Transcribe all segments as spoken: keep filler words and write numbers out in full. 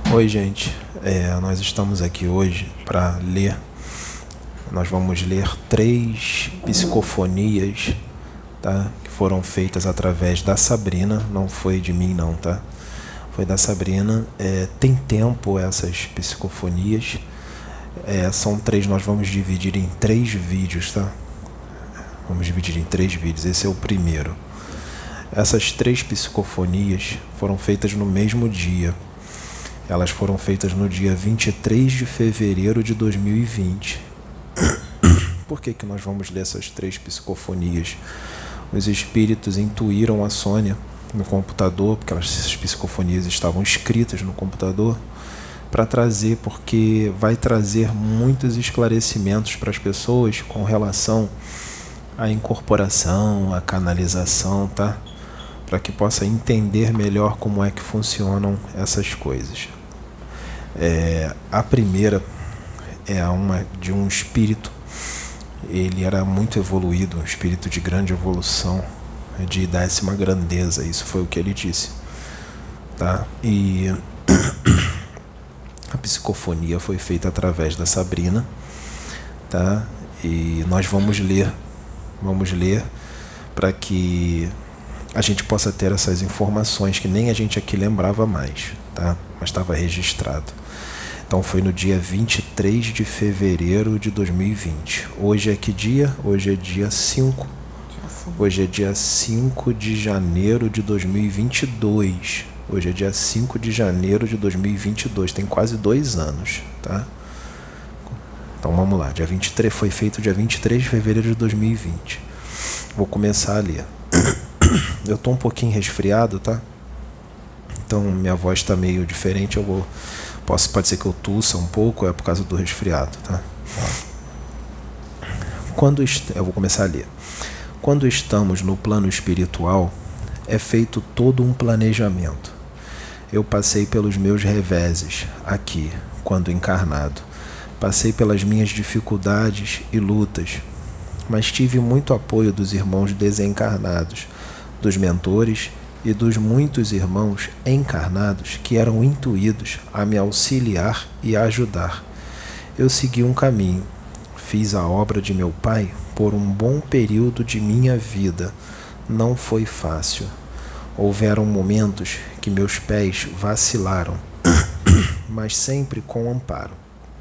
Oi, gente. É, nós estamos aqui hoje para ler. Nós vamos ler três psicofonias, tá? Que foram feitas através da Sabrina. Não foi de mim, não, tá? Foi da Sabrina. É, tem tempo essas psicofonias. É, são três. Nós vamos dividir em três vídeos, tá? Vamos dividir em três vídeos. Esse é o primeiro. Essas três psicofonias foram feitas no mesmo dia. Elas foram feitas no dia vinte e três de fevereiro de dois mil e vinte. Por que que nós vamos ler essas três psicofonias? Os espíritos intuíram a Sônia no computador, porque elas, essas psicofonias estavam escritas no computador, para trazer, porque vai trazer muitos esclarecimentos para as pessoas com relação à incorporação, à canalização, tá? Para que possa entender melhor como é que funcionam essas coisas. É, a primeira é uma de um espírito. Ele era muito evoluído, um espírito de grande evolução, de décima grandeza. Isso foi o que ele disse, tá? E a psicofonia foi feita através da Sabrina, tá? E nós vamos ler, vamos ler para que a gente possa ter essas informações que nem a gente aqui lembrava mais, tá? Mas estava registrado. Então foi no dia vinte e três de fevereiro de dois mil e vinte. Hoje é que dia? Hoje é dia cinco. Hoje é dia cinco de janeiro de dois mil e vinte e dois. Hoje é dia cinco de janeiro de dois mil e vinte e dois. Tem quase dois anos, tá? Então vamos lá. Dia vinte e três foi feito dia vinte e três de fevereiro de dois mil e vinte. Vou começar a ler. Eu tô um pouquinho resfriado, tá? Então minha voz tá meio diferente. Eu vou, posso, pode ser que eu tussa um pouco, é por causa do resfriado, tá? Quando est... eu vou começar a ler. Quando estamos no plano espiritual, é feito todo um planejamento. Eu passei pelos meus reveses aqui, quando encarnado. Passei pelas minhas dificuldades e lutas, mas tive muito apoio dos irmãos desencarnados, dos mentores e dos muitos irmãos encarnados que eram intuídos a me auxiliar e a ajudar. Eu segui um caminho, fiz a obra de meu pai por um bom período de minha vida. Não foi fácil. Houveram momentos que meus pés vacilaram, mas sempre com amparo.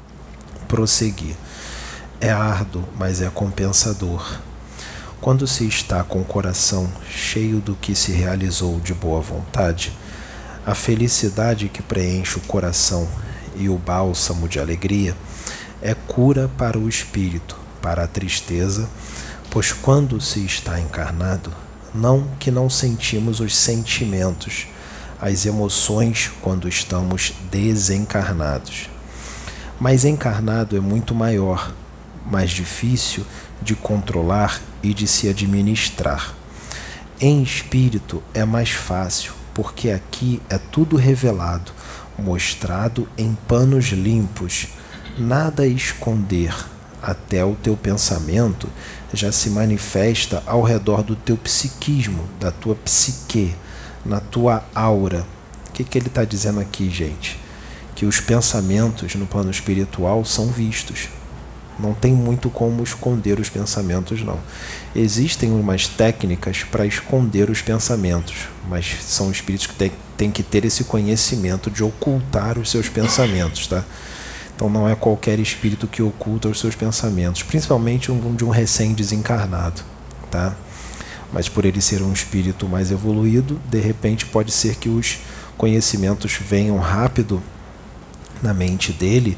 Prossegui. É árduo, mas é compensador. Quando se está com o coração cheio do que se realizou de boa vontade, a felicidade que preenche o coração e o bálsamo de alegria é cura para o espírito, para a tristeza, pois quando se está encarnado, não que não sentimos os sentimentos, as emoções quando estamos desencarnados. Mas encarnado é muito maior, mais difícil de controlar e de se administrar. Em espírito é mais fácil, porque aqui é tudo revelado, mostrado em panos limpos, nada a esconder. Até o teu pensamento já se manifesta ao redor do teu psiquismo, da tua psique, na tua aura. O que que ele está dizendo aqui, gente? Que os pensamentos no plano espiritual são vistos. Não tem muito como esconder os pensamentos, não. Existem umas técnicas para esconder os pensamentos, mas são espíritos que têm, têm que ter esse conhecimento de ocultar os seus pensamentos, tá? Então não é qualquer espírito que oculta os seus pensamentos, principalmente um de um recém-desencarnado, tá? Mas por ele ser um espírito mais evoluído, de repente pode ser que os conhecimentos venham rápido na mente dele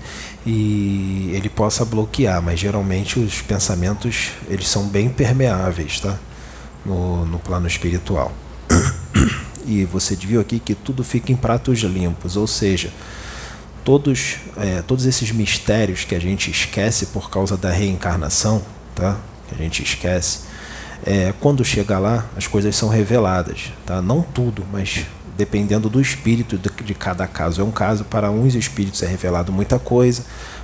e ele possa bloquear, mas geralmente os pensamentos eles são bem permeáveis, tá? No, no plano espiritual. E você viu aqui que tudo fica em pratos limpos, ou seja, todos, é, todos esses mistérios que a gente esquece por causa da reencarnação, tá? Que a gente esquece, é, quando chega lá as coisas são reveladas, tá? Não tudo, mas dependendo do espírito de cada caso. É um caso, para uns espíritos é revelado muita coisa,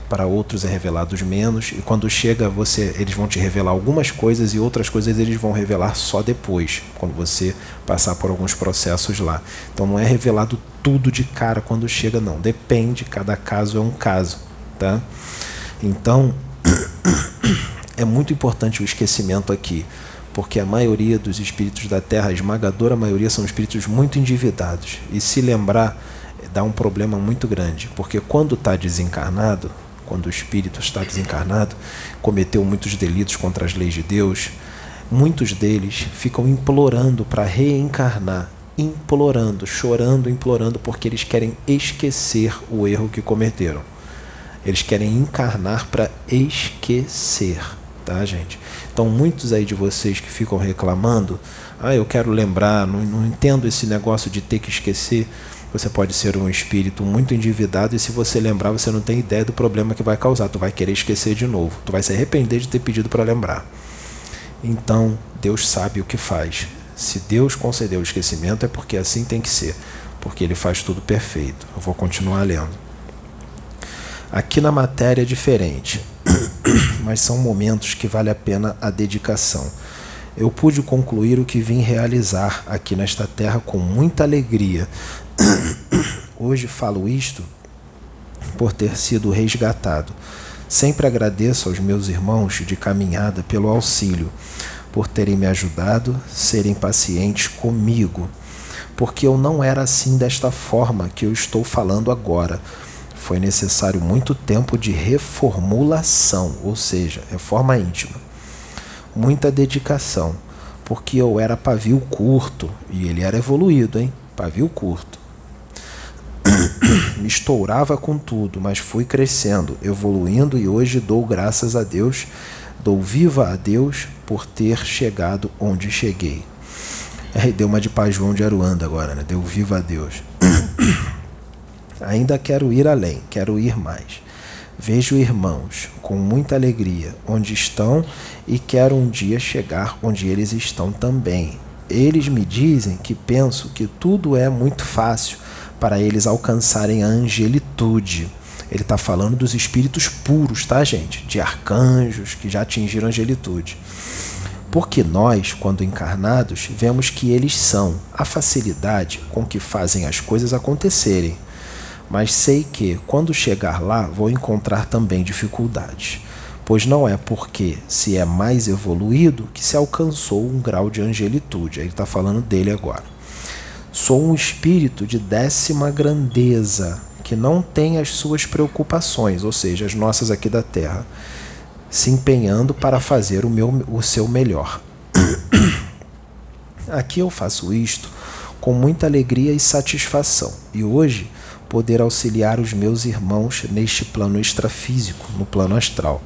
para outros é revelado menos, e quando chega você, eles vão te revelar algumas coisas e outras coisas eles vão revelar só depois, quando você passar por alguns processos lá. Então não é revelado tudo de cara quando chega, não. Depende, cada caso é um caso, tá? Então, é muito importante o esquecimento aqui, porque a maioria dos espíritos da Terra, a esmagadora maioria, são espíritos muito endividados. E se lembrar, dá um problema muito grande, porque quando está desencarnado, quando o espírito está desencarnado, cometeu muitos delitos contra as leis de Deus, muitos deles ficam implorando para reencarnar, implorando, chorando, implorando, porque eles querem esquecer o erro que cometeram. Eles querem encarnar para esquecer, tá, gente? Então, muitos aí de vocês que ficam reclamando, ah, eu quero lembrar, não, não entendo esse negócio de ter que esquecer. Você pode ser um espírito muito endividado e se você lembrar, você não tem ideia do problema que vai causar. Tu vai querer esquecer de novo. Tu vai se arrepender de ter pedido para lembrar. Então, Deus sabe o que faz. Se Deus concedeu o esquecimento, é porque assim tem que ser. Porque Ele faz tudo perfeito. Eu vou continuar lendo. Aqui na matéria é diferente, mas são momentos que vale a pena a dedicação. Eu pude concluir o que vim realizar aqui nesta terra com muita alegria. Hoje falo isto por ter sido resgatado. Sempre agradeço aos meus irmãos de caminhada pelo auxílio, por terem me ajudado, serem pacientes comigo, porque eu não era assim desta forma que eu estou falando agora. Foi necessário muito tempo de reformulação, ou seja, reforma íntima. Muita dedicação, porque eu era pavio curto, e ele era evoluído, hein? Pavio curto. Me estourava com tudo, mas fui crescendo, evoluindo, e hoje dou graças a Deus, dou viva a Deus por ter chegado onde cheguei. É, deu uma de Pai João de Aruanda agora, né? Deu viva a Deus. Ainda quero ir além, quero ir mais. Vejo irmãos com muita alegria onde estão e quero um dia chegar onde eles estão também. Eles me dizem que penso que tudo é muito fácil para eles alcançarem a angelitude. Ele está falando dos espíritos puros, tá, gente? De arcanjos que já atingiram a angelitude. Porque nós, quando encarnados, vemos que eles são a facilidade com que fazem as coisas acontecerem. Mas sei que, quando chegar lá, vou encontrar também dificuldades, pois não é porque se é mais evoluído que se alcançou um grau de angelitude. Ele está falando dele agora. Sou um espírito de décima grandeza, que não tem as suas preocupações, ou seja, as nossas aqui da Terra, se empenhando para fazer o, meu, o seu melhor. Aqui eu faço isto com muita alegria e satisfação, e hoje poder auxiliar os meus irmãos neste plano extrafísico, no plano astral.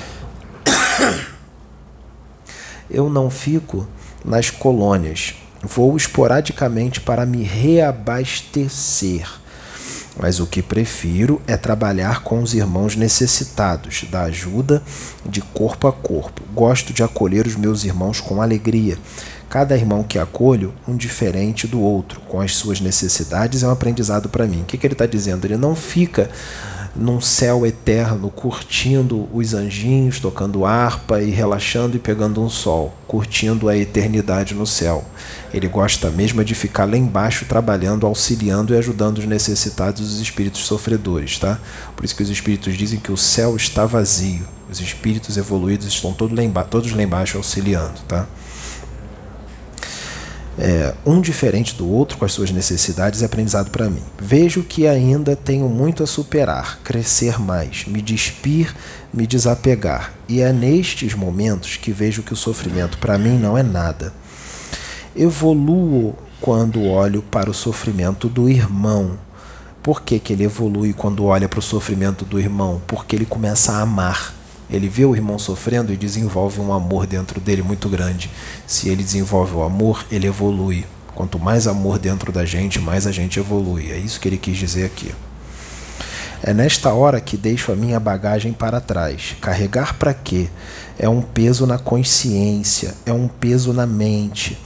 Eu não fico nas colônias, vou esporadicamente para me reabastecer, mas o que prefiro é trabalhar com os irmãos necessitados da ajuda de corpo a corpo. Gosto de acolher os meus irmãos com alegria. Cada irmão que acolho, um diferente do outro, com as suas necessidades, é um aprendizado para mim. O que, que ele está dizendo? Ele não fica num céu eterno, curtindo os anjinhos, tocando harpa e relaxando e pegando um sol, curtindo a eternidade no céu. Ele gosta mesmo de ficar lá embaixo, trabalhando, auxiliando e ajudando os necessitados e os espíritos sofredores, tá? Por isso que os espíritos dizem que o céu está vazio. Os espíritos evoluídos estão todos lá embaixo, todos lá embaixo auxiliando, tá? É, um diferente do outro com as suas necessidades é aprendizado para mim. Vejo que ainda tenho muito a superar, crescer mais, me despir, me desapegar. E é nestes momentos que vejo que o sofrimento para mim não é nada. Evoluo quando olho para o sofrimento do irmão. Por que que ele evolui quando olha para o sofrimento do irmão? Porque ele começa a amar. Ele vê o irmão sofrendo e desenvolve um amor dentro dele muito grande. Se ele desenvolve o amor, ele evolui. Quanto mais amor dentro da gente, mais a gente evolui. É isso que ele quis dizer aqui. É nesta hora que deixo a minha bagagem para trás. Carregar para quê? É um peso na consciência, é um peso na mente.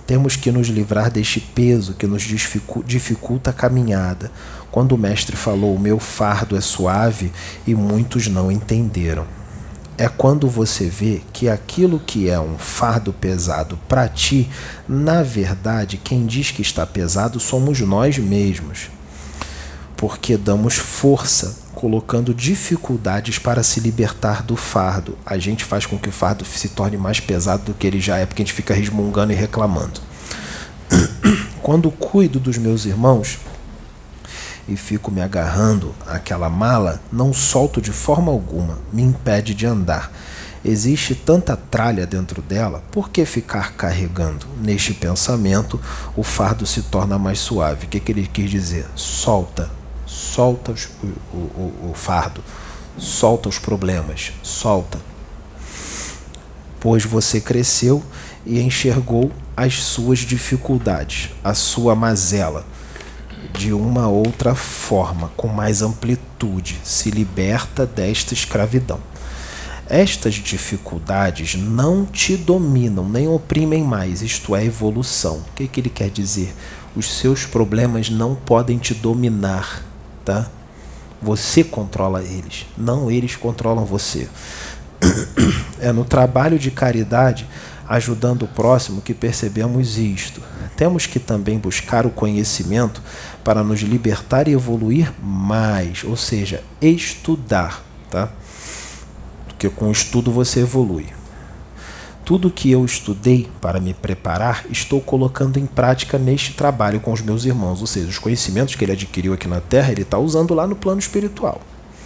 Temos que nos livrar deste peso que nos dificulta a caminhada. Quando o mestre falou, o meu fardo é suave, e muitos não entenderam. É quando você vê que aquilo que é um fardo pesado para ti, na verdade, quem diz que está pesado somos nós mesmos. Porque damos força, colocando dificuldades para se libertar do fardo. A gente faz com que o fardo se torne mais pesado do que ele já é, porque a gente fica resmungando e reclamando. Quando cuido dos meus irmãos e fico me agarrando àquela mala, não solto de forma alguma, me impede de andar. Existe tanta tralha dentro dela, por que ficar carregando? Neste pensamento, o fardo se torna mais suave. O que, que ele quis dizer? Solta, solta os, o, o, o fardo, solta os problemas, solta. Pois você cresceu e enxergou as suas dificuldades, a sua mazela, de uma outra forma, com mais amplitude, se liberta desta escravidão. Estas dificuldades não te dominam, nem oprimem mais, isto é evolução. O que, que ele quer dizer? Os seus problemas não podem te dominar, tá? Você controla eles, não eles controlam você. É no trabalho de caridade, ajudando o próximo, que percebemos isto. Temos que também buscar o conhecimento para nos libertar e evoluir mais, ou seja, estudar, tá? Porque com o estudo você evolui. Tudo que eu estudei para me preparar, estou colocando em prática neste trabalho com os meus irmãos, ou seja, os conhecimentos que ele adquiriu aqui na Terra, ele está usando lá no plano espiritual.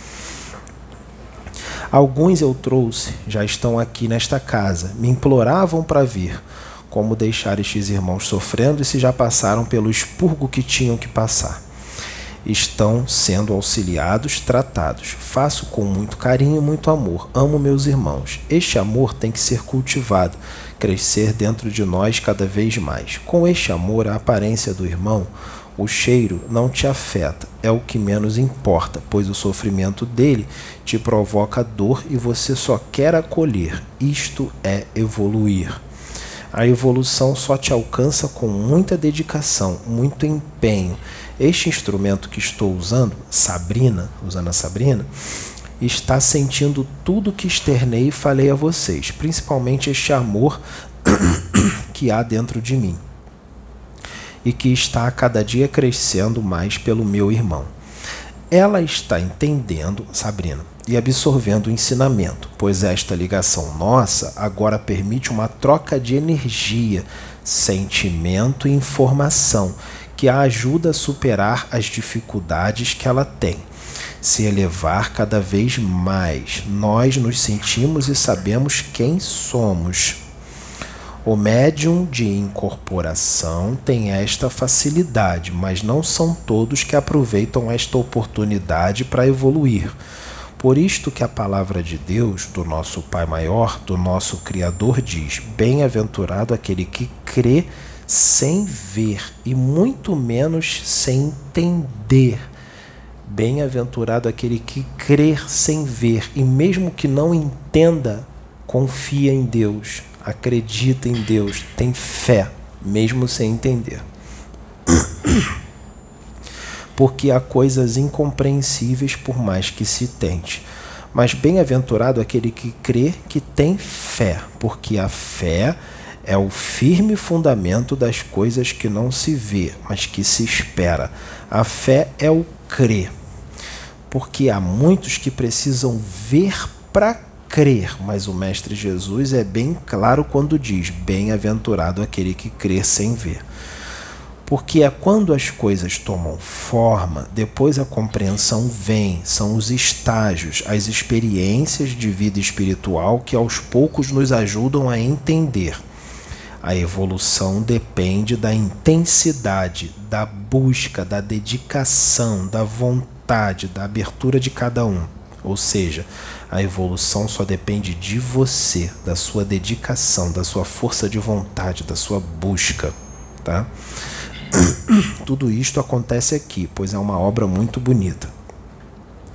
Alguns eu trouxe, já estão aqui nesta casa, me imploravam para vir. Como deixar estes irmãos sofrendo e se já passaram pelo expurgo que tinham que passar? Estão sendo auxiliados, tratados. Faço com muito carinho e muito amor. Amo meus irmãos. Este amor tem que ser cultivado, crescer dentro de nós cada vez mais. Com este amor, a aparência do irmão, o cheiro não te afeta, é o que menos importa, pois o sofrimento dele te provoca dor e você só quer acolher. Isto é evoluir. A evolução só te alcança com muita dedicação, muito empenho. Este instrumento que estou usando, Sabrina, usando a Sabrina, está sentindo tudo que externei e falei a vocês, principalmente este amor que há dentro de mim e que está a cada dia crescendo mais pelo meu irmão. Ela está entendendo, Sabrina, e absorvendo o ensinamento, pois esta ligação nossa agora permite uma troca de energia, sentimento e informação que a ajuda a superar as dificuldades que ela tem, se elevar cada vez mais. Nós nos sentimos e sabemos quem somos. O médium de incorporação tem esta facilidade, mas não são todos que aproveitam esta oportunidade para evoluir. Por isto que a palavra de Deus, do nosso Pai Maior, do nosso Criador, diz: bem-aventurado aquele que crê sem ver e muito menos sem entender. Bem-aventurado aquele que crê sem ver e mesmo que não entenda, confia em Deus, acredita em Deus, tem fé, mesmo sem entender. Porque há coisas incompreensíveis por mais que se tente. Mas bem-aventurado aquele que crê, que tem fé, porque a fé é o firme fundamento das coisas que não se vê, mas que se espera. A fé é o crer, porque há muitos que precisam ver para crer, mas o Mestre Jesus é bem claro quando diz: bem-aventurado aquele que crê sem ver. Porque é quando as coisas tomam forma, depois a compreensão vem, são os estágios, as experiências de vida espiritual que aos poucos nos ajudam a entender. A evolução depende da intensidade, da busca, da dedicação, da vontade, da abertura de cada um. Ou seja, a evolução só depende de você, da sua dedicação, da sua força de vontade, da sua busca, tá? Tudo isto acontece aqui, pois é uma obra muito bonita.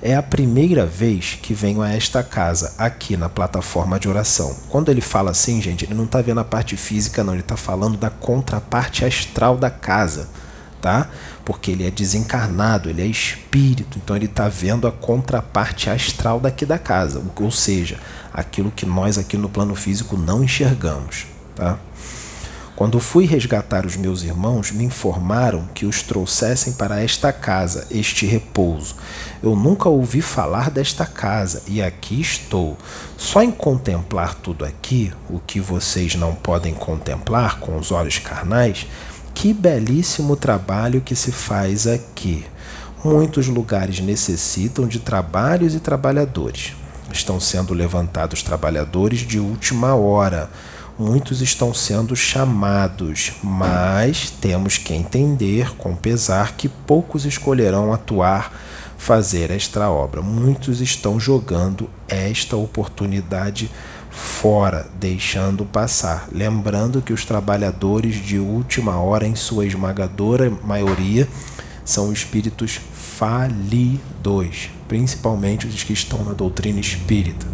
É a primeira vez que venho a esta casa, aqui na plataforma de oração. Quando ele fala assim, gente, ele não está vendo a parte física, não. Ele está falando da contraparte astral da casa, tá? Porque ele é desencarnado, ele é espírito. Então ele está vendo a contraparte astral daqui da casa. Ou seja, aquilo que nós aqui no plano físico não enxergamos, tá? Quando fui resgatar os meus irmãos, me informaram que os trouxessem para esta casa, este repouso. Eu nunca ouvi falar desta casa, e aqui estou. Só em contemplar tudo aqui, o que vocês não podem contemplar com os olhos carnais, que belíssimo trabalho que se faz aqui. Muitos lugares necessitam de trabalhos e trabalhadores. Estão sendo levantados trabalhadores de última hora. Muitos estão sendo chamados, mas temos que entender com pesar que poucos escolherão atuar, fazer esta obra. Muitos estão jogando esta oportunidade fora, deixando passar. Lembrando que os trabalhadores de última hora, em sua esmagadora maioria, são espíritos falidos, principalmente os que estão na doutrina espírita.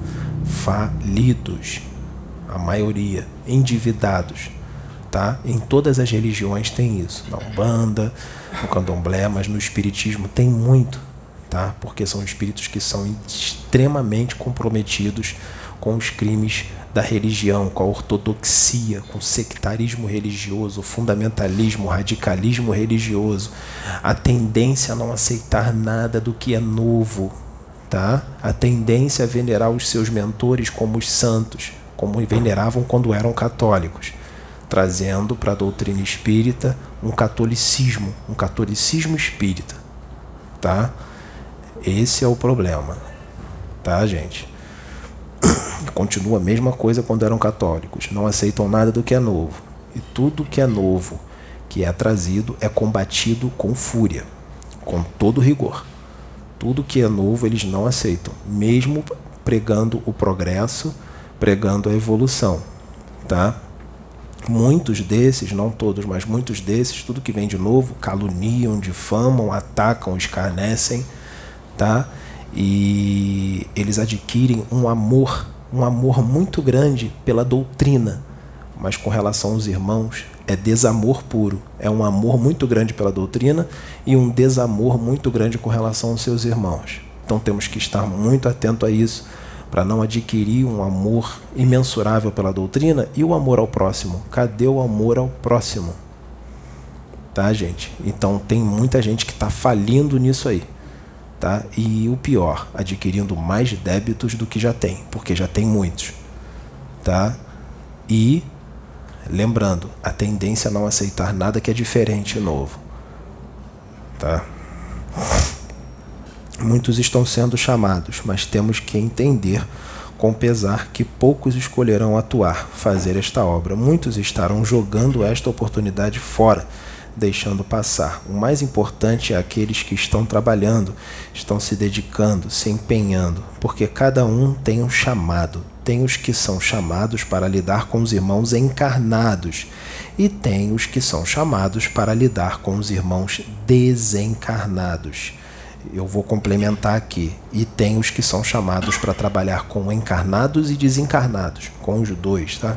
Falidos. A maioria, endividados, tá? Em todas as religiões tem isso, na Umbanda, no Candomblé, mas no Espiritismo tem muito, tá? Porque são espíritos que são extremamente comprometidos com os crimes da religião, com a ortodoxia, com o sectarismo religioso, o fundamentalismo, o radicalismo religioso, a tendência a não aceitar nada do que é novo, tá? A tendência a venerar os seus mentores como os santos, como veneravam quando eram católicos, trazendo para a doutrina espírita um catolicismo, um catolicismo espírita, tá? Esse é o problema, tá, gente? Continua a mesma coisa quando eram católicos, não aceitam nada do que é novo, e tudo que é novo, que é trazido, é combatido com fúria, com todo rigor. Tudo que é novo eles não aceitam, mesmo pregando o progresso, pregando a evolução, tá? Muitos desses, não todos, mas muitos desses, tudo que vem de novo, caluniam, difamam, atacam, escarnecem, tá? E eles adquirem um amor, um amor muito grande pela doutrina, mas com relação aos irmãos, é desamor puro. É um amor muito grande pela doutrina e um desamor muito grande com relação aos seus irmãos. Então temos que estar muito atento a isso, para não adquirir um amor imensurável pela doutrina e o amor ao próximo. Cadê o amor ao próximo? Tá, gente? Então tem muita gente que está falindo nisso aí, tá? E o pior, adquirindo mais débitos do que já tem, porque já tem muitos, tá? E lembrando, a tendência a não aceitar nada que é diferente e novo, tá? Muitos estão sendo chamados, mas temos que entender com pesar que poucos escolherão atuar, fazer esta obra. Muitos estarão jogando esta oportunidade fora, deixando passar. O mais importante é aqueles que estão trabalhando, estão se dedicando, se empenhando, porque cada um tem um chamado. Tem os que são chamados para lidar com os irmãos encarnados e tem os que são chamados para lidar com os irmãos desencarnados. Eu vou complementar aqui. E tem os que são chamados para trabalhar com encarnados e desencarnados, com os dois, tá?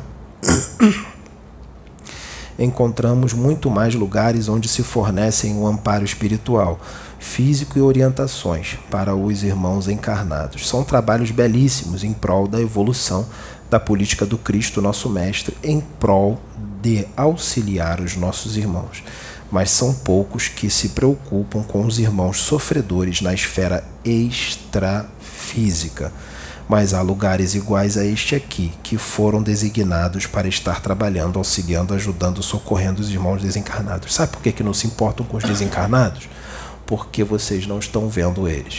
Encontramos muito mais lugares onde se fornecem um amparo espiritual, físico e orientações para os irmãos encarnados. São trabalhos belíssimos em prol da evolução da política do Cristo, nosso Mestre, em prol de auxiliar os nossos irmãos. Mas são poucos que se preocupam com os irmãos sofredores na esfera extrafísica. Mas há lugares iguais a este aqui, que foram designados para estar trabalhando, auxiliando, ajudando, socorrendo os irmãos desencarnados. Sabe por que que não se importam com os desencarnados? Porque vocês não estão vendo eles.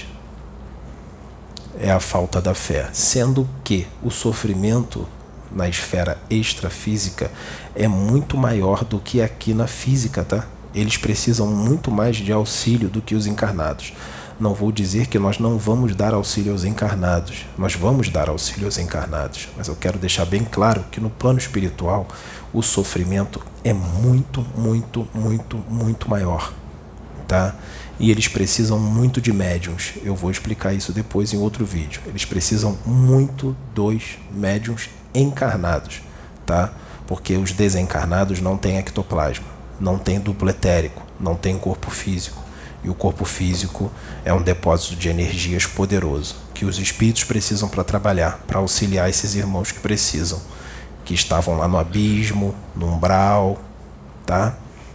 É a falta da fé. Sendo que o sofrimento na esfera extrafísica é muito maior do que aqui na física, tá? Eles precisam muito mais de auxílio do que os encarnados. Não vou dizer que nós não vamos dar auxílio aos encarnados. Nós vamos dar auxílio aos encarnados. Mas eu quero deixar bem claro que no plano espiritual o sofrimento é muito, muito, muito, muito maior. tá? E eles precisam muito de médiums. Eu vou explicar isso depois em outro vídeo. Eles precisam muito dos médiums encarnados, tá? Porque os desencarnados não têm ectoplasma, não têm duplo etérico, não têm corpo físico. E o corpo físico é um depósito de energias poderoso, que os espíritos precisam para trabalhar, para auxiliar esses irmãos que precisam, que estavam lá no abismo, no umbral, tá?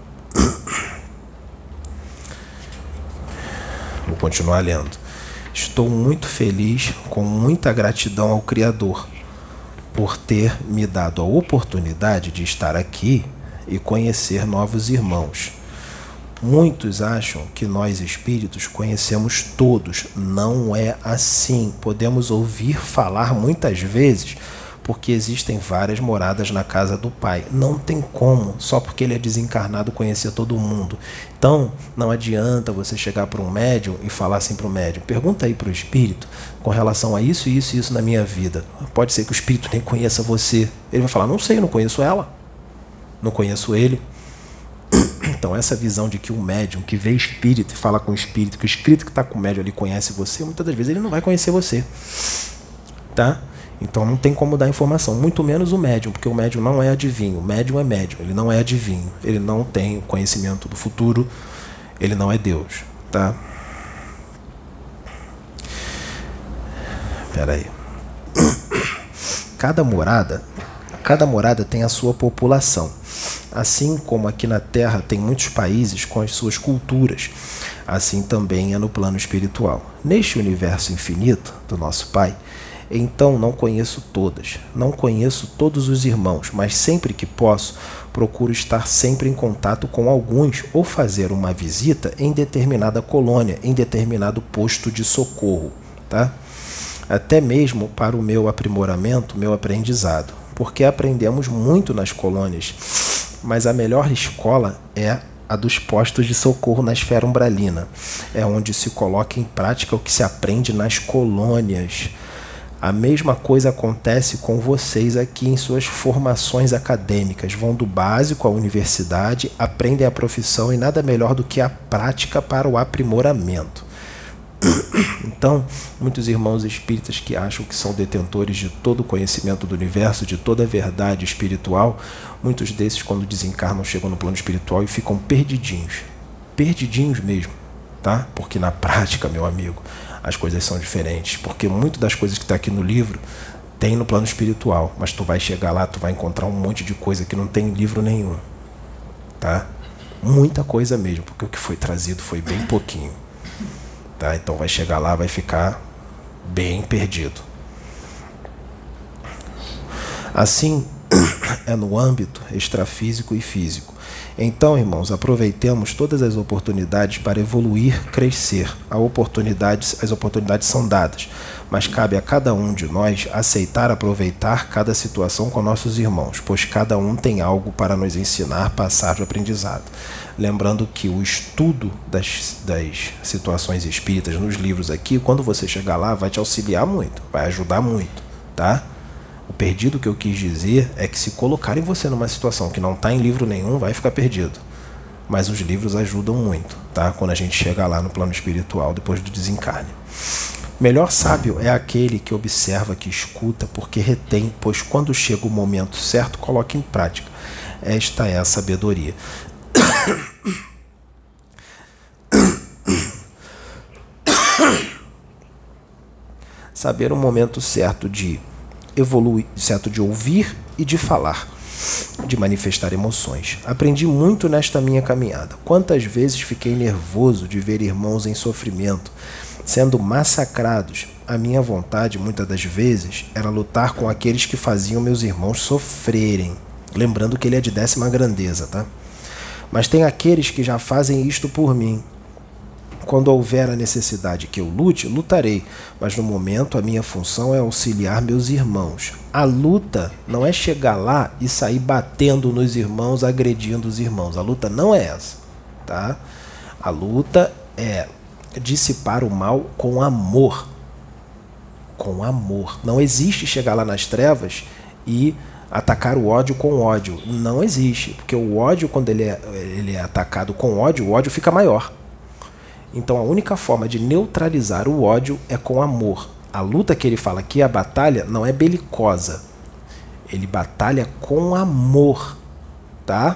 Vou continuar lendo. Estou muito feliz, com muita gratidão ao Criador, por ter me dado a oportunidade de estar aqui e conhecer novos irmãos. Muitos acham que nós espíritos conhecemos todos. Não é assim. Podemos ouvir falar muitas vezes, porque existem várias moradas na casa do Pai. Não tem como, só porque ele é desencarnado, conhecer todo mundo. Então, não adianta você chegar para um médium e falar assim para o médium: pergunta aí para o espírito com relação a isso, isso e isso na minha vida. Pode ser que o espírito nem conheça você. Ele vai falar: não sei, eu não conheço ela, não conheço ele. Então, essa visão de que o médium que vê espírito e fala com o espírito, que o espírito que está com o médium ali conhece você, muitas das vezes ele não vai conhecer você, tá? Então não tem como dar informação, muito menos o médium, porque o médium não é adivinho. O médium é médium, ele não é adivinho, ele não tem o conhecimento do futuro, ele não é Deus, tá? Espera aí. Cada morada, cada morada tem a sua população. Assim como aqui na Terra tem muitos países com as suas culturas, assim também é no plano espiritual. Neste universo infinito do nosso Pai, então não conheço todas, não conheço todos os irmãos, mas sempre que posso, procuro estar sempre em contato com alguns ou fazer uma visita em determinada colônia, em determinado posto de socorro, tá? Até mesmo para o meu aprimoramento, meu aprendizado, porque aprendemos muito nas colônias, mas a melhor escola é a dos postos de socorro na esfera umbralina. É onde se coloca em prática o que se aprende nas colônias. A mesma coisa acontece com vocês aqui em suas formações acadêmicas. Vão do básico à universidade, aprendem a profissão e nada melhor do que a prática para o aprimoramento. Então, muitos irmãos espíritas que acham que são detentores de todo o conhecimento do universo, de toda a verdade espiritual, muitos desses, quando desencarnam, chegam no plano espiritual e ficam perdidinhos. Perdidinhos mesmo, tá? Porque na prática, meu amigo, as coisas são diferentes. Porque muitas das coisas que está aqui no livro tem no plano espiritual, mas tu vai chegar lá, tu vai encontrar um monte de coisa que não tem em livro nenhum, tá? Muita coisa mesmo, porque o que foi trazido foi bem pouquinho. Tá? Então vai chegar lá, vai ficar bem perdido. Assim, é no âmbito extrafísico e físico. Então, irmãos, aproveitemos todas as oportunidades para evoluir, crescer. A oportunidade, as oportunidades são dadas, mas cabe a cada um de nós aceitar, aproveitar cada situação com nossos irmãos, pois cada um tem algo para nos ensinar, passar de aprendizado. Lembrando que o estudo das, das situações espíritas nos livros aqui, quando você chegar lá, vai te auxiliar muito, vai ajudar muito, tá? O perdido que eu quis dizer é que se colocarem você numa situação que não está em livro nenhum, vai ficar perdido. Mas os livros ajudam muito, tá? Quando a gente chega lá no plano espiritual, depois do desencarne. Melhor sábio é aquele que observa, que escuta, porque retém, pois quando chega o momento certo, coloca em prática. Esta é a sabedoria. Saber o momento certo de evoluir, certo de ouvir e de falar, de manifestar emoções. Aprendi muito nesta minha caminhada. Quantas vezes fiquei nervoso de ver irmãos em sofrimento, sendo massacrados. A minha vontade, muitas das vezes, era lutar com aqueles que faziam meus irmãos sofrerem. Lembrando que ele é de décima grandeza, tá? Mas tem aqueles que já fazem isto por mim. Quando houver a necessidade que eu lute, lutarei, mas no momento a minha função é auxiliar meus irmãos. A luta não é chegar lá e sair batendo nos irmãos, agredindo os irmãos. A luta não é essa, tá? A luta é dissipar o mal com amor. Com amor. Não existe chegar lá nas trevas e atacar o ódio com ódio. Não existe, porque o ódio, quando ele é, ele é atacado com ódio, o ódio fica maior. Então a única forma de neutralizar o ódio é com amor. A luta que ele fala aqui, a batalha, não é belicosa. Ele batalha com amor, tá?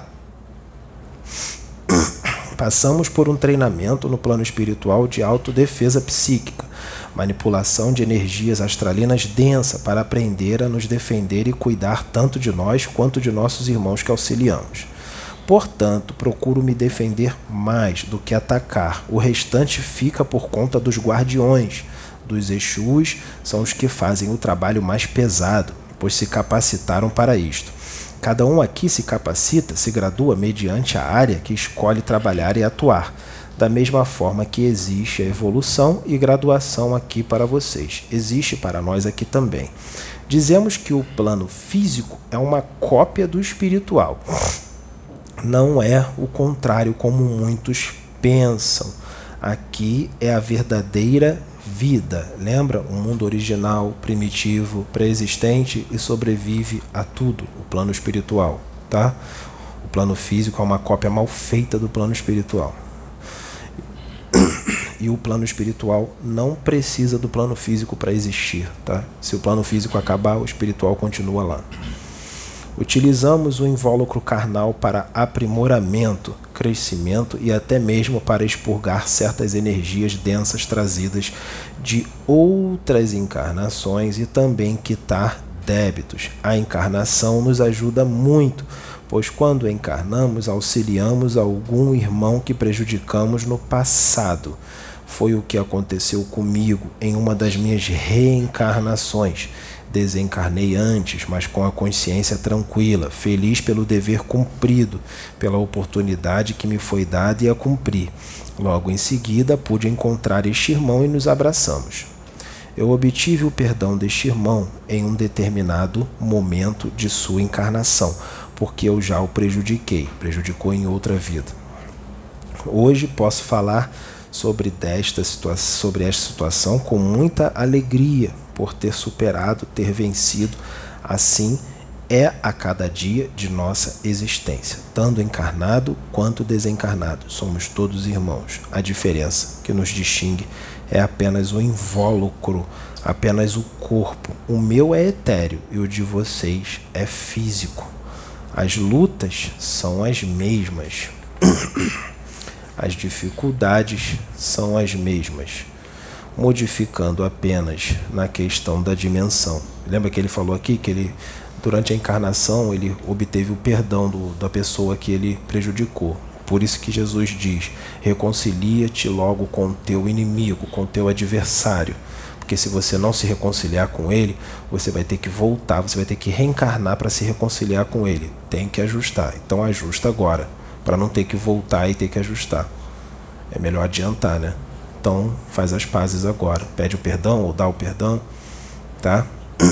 Passamos por um treinamento no plano espiritual de autodefesa psíquica, manipulação de energias astralinas densa para aprender a nos defender e cuidar tanto de nós quanto de nossos irmãos que auxiliamos. Portanto, procuro me defender mais do que atacar. O restante fica por conta dos guardiões. Dos Exus são os que fazem o trabalho mais pesado, pois se capacitaram para isto. Cada um aqui se capacita, se gradua mediante a área que escolhe trabalhar e atuar, da mesma forma que existe a evolução e graduação aqui para vocês. Existe para nós aqui também. Dizemos que o plano físico é uma cópia do espiritual. Não é o contrário como muitos pensam. Aqui é a verdadeira vida. Lembra? Um mundo original, primitivo, pré-existente e sobrevive a tudo. O plano espiritual, tá? O plano físico é uma cópia mal feita do plano espiritual. E o plano espiritual não precisa do plano físico para existir, tá? Se o plano físico acabar, o espiritual continua lá. Utilizamos o invólucro carnal para aprimoramento, crescimento e até mesmo para expurgar certas energias densas trazidas de outras encarnações e também quitar débitos. A encarnação nos ajuda muito, pois quando encarnamos, auxiliamos algum irmão que prejudicamos no passado. Foi o que aconteceu comigo em uma das minhas reencarnações. Desencarnei antes, mas com a consciência tranquila, feliz pelo dever cumprido, pela oportunidade que me foi dada e a cumpri. Logo em seguida, pude encontrar este irmão e nos abraçamos. Eu obtive o perdão deste irmão em um determinado momento de sua encarnação, porque eu já o prejudiquei, prejudicou em outra vida. Hoje posso falar sobre, desta situa- sobre esta situação com muita alegria, por ter superado, ter vencido. Assim é a cada dia de nossa existência, tanto encarnado quanto desencarnado. Somos todos irmãos. A diferença que nos distingue é apenas o invólucro, apenas o corpo. O meu é etéreo e o de vocês é físico. As lutas são as mesmas. As dificuldades são as mesmas, modificando apenas na questão da dimensão. Lembra que ele falou aqui que ele, durante a encarnação, ele obteve o perdão do, da pessoa que ele prejudicou. Por isso que Jesus diz: reconcilia-te logo com o teu inimigo, com o teu adversário. Porque se você não se reconciliar com ele, você vai ter que voltar, você vai ter que reencarnar para se reconciliar com ele. Tem que ajustar. Então ajusta agora, para não ter que voltar e ter que ajustar. É melhor adiantar, né? Então faz as pazes agora. Pede o perdão ou dá o perdão, tá?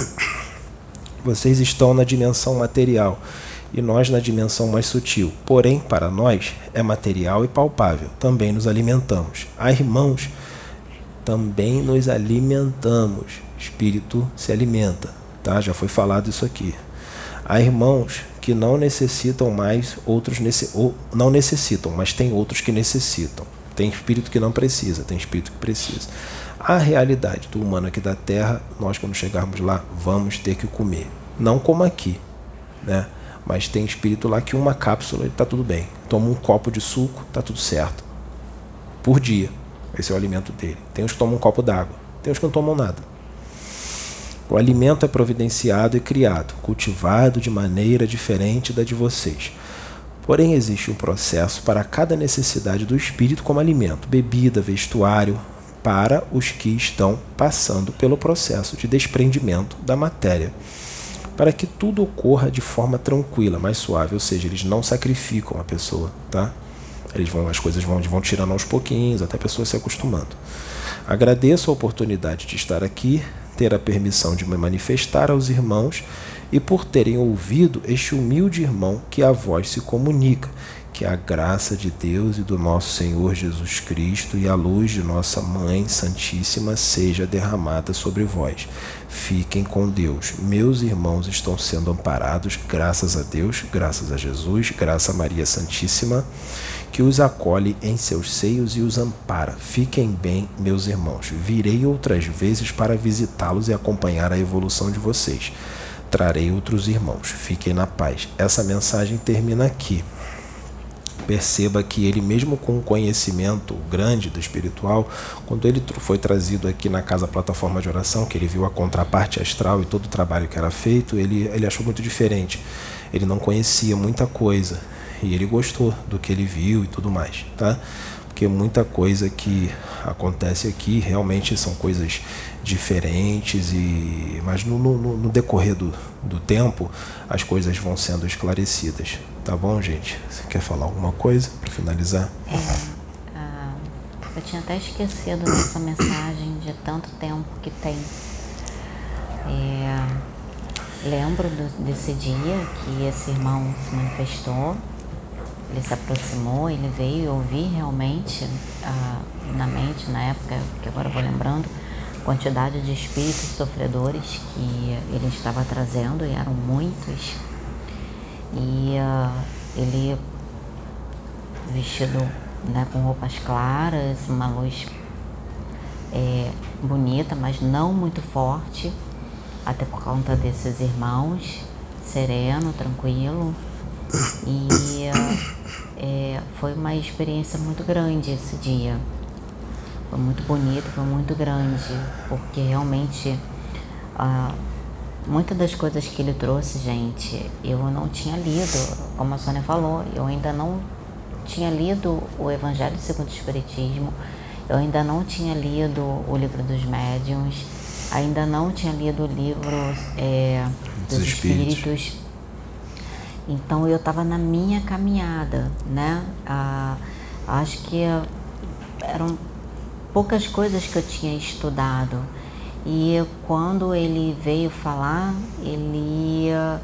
Vocês estão na dimensão material e nós na dimensão mais sutil. Porém, para nós é material e palpável. Também nos alimentamos. Há irmãos, também nos alimentamos. Espírito se alimenta, tá? Já foi falado isso aqui. Há irmãos que não necessitam mais, outros nesse, ou não necessitam, mas tem outros que necessitam. Tem espírito que não precisa, tem espírito que precisa. A realidade do humano aqui da Terra, nós quando chegarmos lá, vamos ter que comer. Não como aqui, né? Mas tem espírito lá que uma cápsula está tudo bem. Toma um copo de suco, está tudo certo. Por dia. Esse é o alimento dele. Tem os que tomam um copo d'água, tem os que não tomam nada. O alimento é providenciado e criado, cultivado de maneira diferente da de vocês. Porém, existe um processo para cada necessidade do espírito como alimento, bebida, vestuário, para os que estão passando pelo processo de desprendimento da matéria, para que tudo ocorra de forma tranquila, mais suave, ou seja, eles não sacrificam a pessoa, tá? Eles vão, as coisas vão, vão tirando aos pouquinhos, até a pessoa se acostumando. Agradeço a oportunidade de estar aqui, ter a permissão de me manifestar aos irmãos e por terem ouvido este humilde irmão que a voz se comunica, que a graça de Deus e do nosso Senhor Jesus Cristo e a luz de nossa Mãe Santíssima seja derramada sobre vós. Fiquem com Deus. Meus irmãos estão sendo amparados, graças a Deus, graças a Jesus, graças a Maria Santíssima. que os acolhe em seus seios e os ampara. Fiquem bem, meus irmãos. Virei outras vezes para visitá-los e acompanhar a evolução de vocês. Trarei outros irmãos. Fiquem na paz. Essa mensagem termina aqui. Perceba que ele, mesmo com o conhecimento grande do espiritual, quando ele foi trazido aqui na casa plataforma de oração, que ele viu a contraparte astral e todo o trabalho que era feito, ele, ele achou muito diferente. Ele não conhecia muita coisa e ele gostou do que ele viu e tudo mais, tá? Porque muita coisa que acontece aqui realmente são coisas diferentes, e mas no, no, no decorrer do, do tempo as coisas vão sendo esclarecidas. Tá bom, gente? Você quer falar alguma coisa para finalizar? É, ah, eu tinha até esquecido dessa mensagem de tanto tempo que tem. É, lembro do, desse dia que esse irmão se manifestou, ele se aproximou, ele veio, eu vi realmente ah, na mente, na época, que agora eu vou lembrando, a quantidade de espíritos sofredores que ele estava trazendo, e eram muitos. E uh, ele vestido, né, com roupas claras, uma luz é, bonita, mas não muito forte, até por conta desses irmãos, sereno, tranquilo. E uh, é, foi uma experiência muito grande esse dia. Foi muito bonito, foi muito grande, porque realmente uh, muitas das coisas que ele trouxe, gente, eu não tinha lido, como a Sônia falou, eu ainda não tinha lido o Evangelho segundo o Espiritismo, eu ainda não tinha lido o Livro dos Médiuns, ainda não tinha lido o livro é, dos Espíritos. Espíritos. Então eu estava na minha caminhada, né? Ah, acho que eram poucas coisas que eu tinha estudado. E quando ele veio falar, ele uh,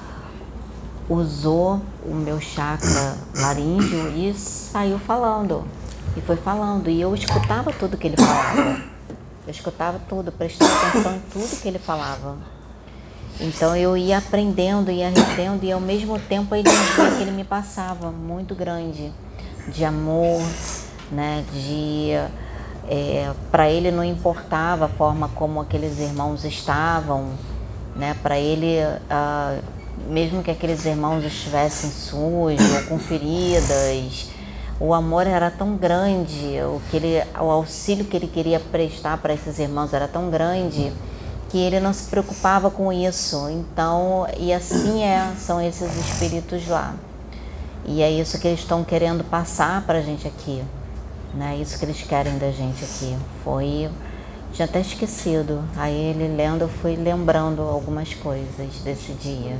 usou o meu chakra laríngeo e saiu falando. E foi falando. E eu escutava tudo que ele falava. Eu escutava tudo, prestava atenção em tudo que ele falava. Então eu ia aprendendo, ia retendo, e ao mesmo tempo a energia que ele me passava, muito grande, de amor, né, de... É, para ele não importava a forma como aqueles irmãos estavam, né? Para ele, ah, mesmo que aqueles irmãos estivessem sujos ou com feridas, o amor era tão grande, o, que ele, o auxílio que ele queria prestar para esses irmãos era tão grande, que ele não se preocupava com isso. Então, e assim é, são esses espíritos lá. E é isso que eles estão querendo passar para a gente aqui. Né, isso que eles querem da gente aqui. Foi... Tinha até esquecido. Aí ele lendo, eu fui lembrando algumas coisas desse dia.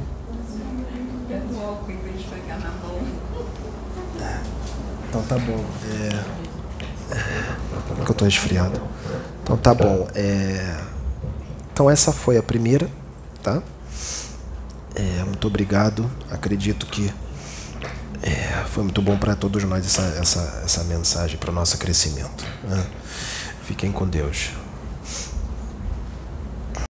Então tá bom. É... Porque eu tô resfriado. Então tá bom. É... Então essa foi a primeira, tá? É, muito obrigado. Acredito que É, foi muito bom para todos nós essa, essa, essa mensagem para o nosso crescimento, né? Fiquem com Deus.